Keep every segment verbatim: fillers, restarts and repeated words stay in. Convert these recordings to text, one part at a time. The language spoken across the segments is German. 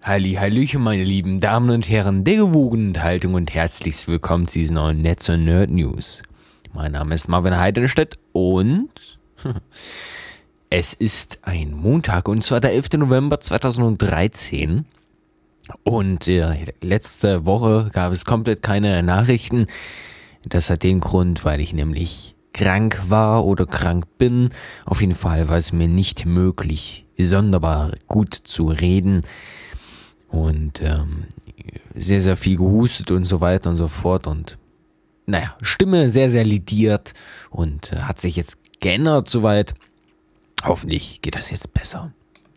Halli, hallöchen, meine lieben Damen und Herren der gewogenen Unterhaltung und herzlichst willkommen zu diesen neuen Netz- und Nerd-News. Mein Name ist Marvin Heidenstedt und es ist ein Montag und zwar der elfter November zweitausenddreizehn und äh, letzte Woche gab es komplett keine Nachrichten. Das hat den Grund, weil ich nämlich krank war oder krank bin. Auf jeden Fall war es mir nicht möglich, sonderbar gut zu reden. Und ähm, sehr, sehr viel gehustet und so weiter und so fort. Und naja, Stimme sehr, sehr lidiert und äh, hat sich jetzt geändert soweit. Hoffentlich geht das jetzt besser.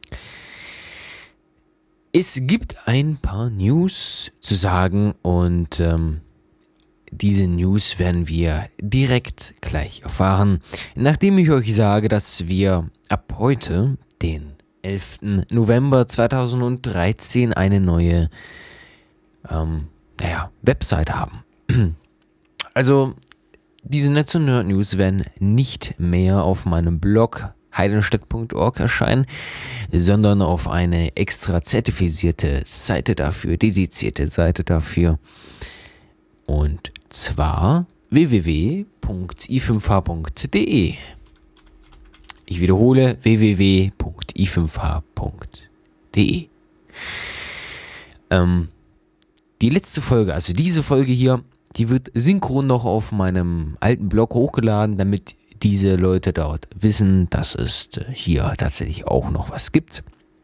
Es gibt ein paar News zu sagen und ähm, diese News werden wir direkt gleich erfahren, nachdem ich euch sage, dass wir ab heute, den elften November zweitausenddreizehn, eine neue ähm, naja, Website haben. Also, diese Netz- und Nerd-News werden nicht mehr auf meinem Blog heidenstedt punkt org erscheinen, sondern auf eine extra zertifizierte Seite dafür, dedizierte Seite dafür. Und zwar w w w punkt i fünf h punkt d e. Ich wiederhole w w w punkt i fünf h punkt d e. Ähm, die letzte Folge, also diese Folge hier, die wird synchron noch auf meinem alten Blog hochgeladen, damit diese Leute dort wissen, dass es hier tatsächlich auch noch was gibt.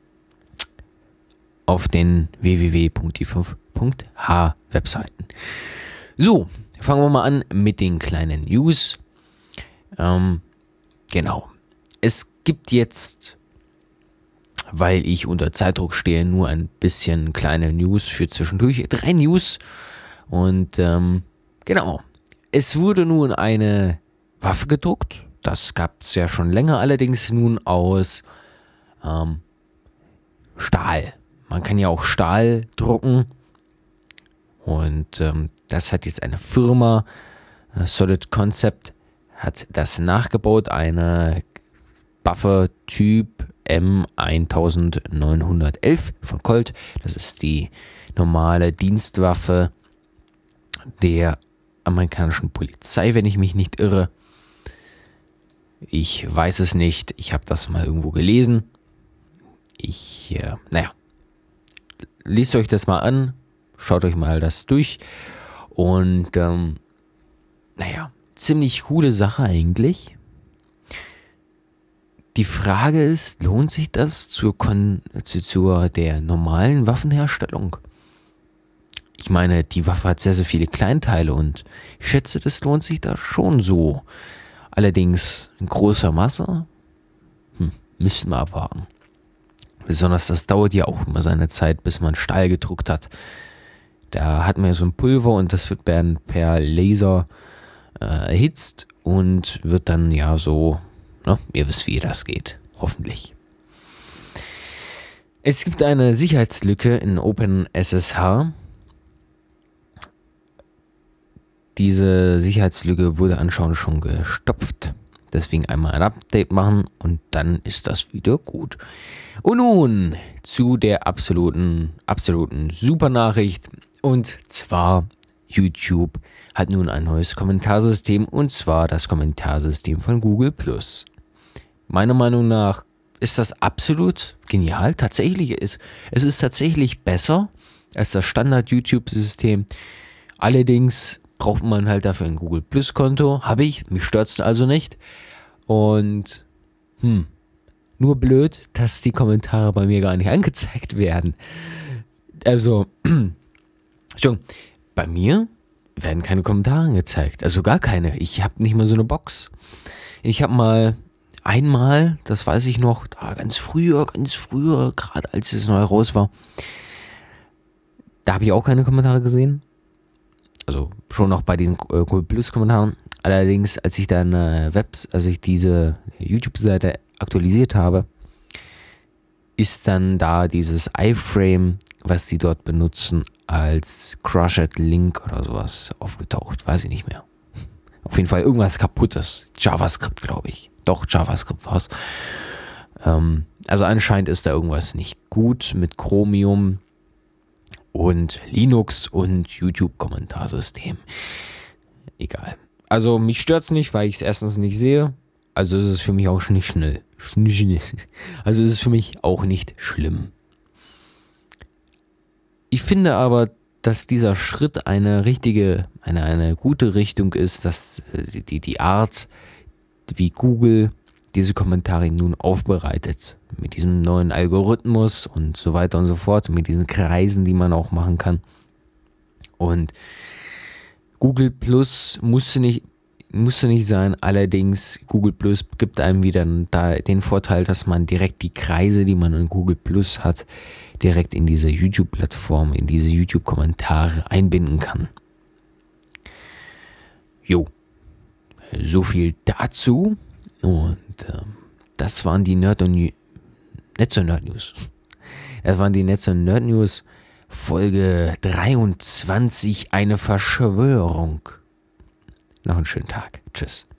Auf den w w w punkt i fünf punkt h Webseiten. So, fangen wir mal an mit den kleinen News. Ähm, genau. Es gibt jetzt, weil ich unter Zeitdruck stehe, nur ein bisschen kleine News für zwischendurch. Drei News. Und ähm, genau. Es wurde nun eine Waffe gedruckt. Das gab es ja schon länger, allerdings nun aus ähm, Stahl. Man kann ja auch Stahl drucken. Und ähm, das hat jetzt eine Firma, äh, Solid Concept, hat das nachgebaut. Eine Waffe Typ M neunzehnhundertelf von Colt. Das ist die normale Dienstwaffe der amerikanischen Polizei, wenn ich mich nicht irre. Ich weiß es nicht. Ich habe das mal irgendwo gelesen. Ich, äh, naja, lest euch das mal an. Schaut euch mal das durch. Und, ähm, naja, ziemlich coole Sache eigentlich. Die Frage ist, lohnt sich das zur, Kon- zu, zur der normalen Waffenherstellung? Ich meine, die Waffe hat sehr, sehr viele Kleinteile und ich schätze, das lohnt sich da schon so. Allerdings in großer Masse, hm, müssten wir abwarten. Besonders das dauert ja auch immer seine Zeit, bis man Stahl gedruckt hat. Da hat man ja so ein Pulver und das wird dann per Laser äh, erhitzt und wird dann ja so, na, ihr wisst, wie das geht, hoffentlich. Es gibt eine Sicherheitslücke in OpenSSH. Diese Sicherheitslücke wurde anscheinend schon gestopft. Deswegen einmal ein Update machen und dann ist das wieder gut. Und nun zu der absoluten, absoluten Supernachricht. Und zwar YouTube hat nun ein neues Kommentarsystem und zwar das Kommentarsystem von Google Plus. Meiner Meinung nach ist das absolut genial. Tatsächlich ist es ist tatsächlich besser als das Standard-YouTube-System. Allerdings braucht man halt dafür ein Google Plus Konto. Habe ich, mich stört's also nicht. Und hm, nur blöd, dass die Kommentare bei mir gar nicht angezeigt werden. Also, schon, bei mir werden keine Kommentare angezeigt. Also gar keine. Ich habe nicht mal so eine Box. Ich habe mal einmal, das weiß ich noch, da ganz früher, ganz früher, gerade als es neu raus war, da habe ich auch keine Kommentare gesehen. Also schon noch bei diesen äh, Google Plus Kommentaren. Allerdings, als ich dann äh, Webs, als ich diese YouTube-Seite aktualisiert habe, ist dann da dieses iFrame, was die dort benutzen, als Crushed Link oder sowas aufgetaucht. Weiß ich nicht mehr. Auf jeden Fall irgendwas kaputtes. JavaScript, glaube ich. Doch, JavaScript war es. Ähm, also anscheinend ist da irgendwas nicht gut mit Chromium. und Linux und YouTube-Kommentarsystem. Egal. Also mich stört es nicht, weil ich es erstens nicht sehe. Also ist es für mich auch nicht schnell. Also ist es für mich auch nicht schlimm. Ich finde aber, dass dieser Schritt eine richtige, eine, eine gute Richtung ist, dass die, die Art, wie Google diese Kommentare nun aufbereitet, mit diesem neuen Algorithmus und so weiter und so fort, mit diesen Kreisen, die man auch machen kann. Und Google Plus musste nicht, musste nicht sein, allerdings Google Plus gibt einem wieder da den Vorteil, dass man direkt die Kreise, die man in Google Plus hat, direkt in diese YouTube-Plattform, in diese YouTube-Kommentare einbinden kann. Jo, so viel dazu. Und äh, das waren die Nerd und Netz und Nerd News. Das waren die Netz und Nerd News Folge dreiundzwanzig, eine Verschwörung. Noch einen schönen Tag. Tschüss.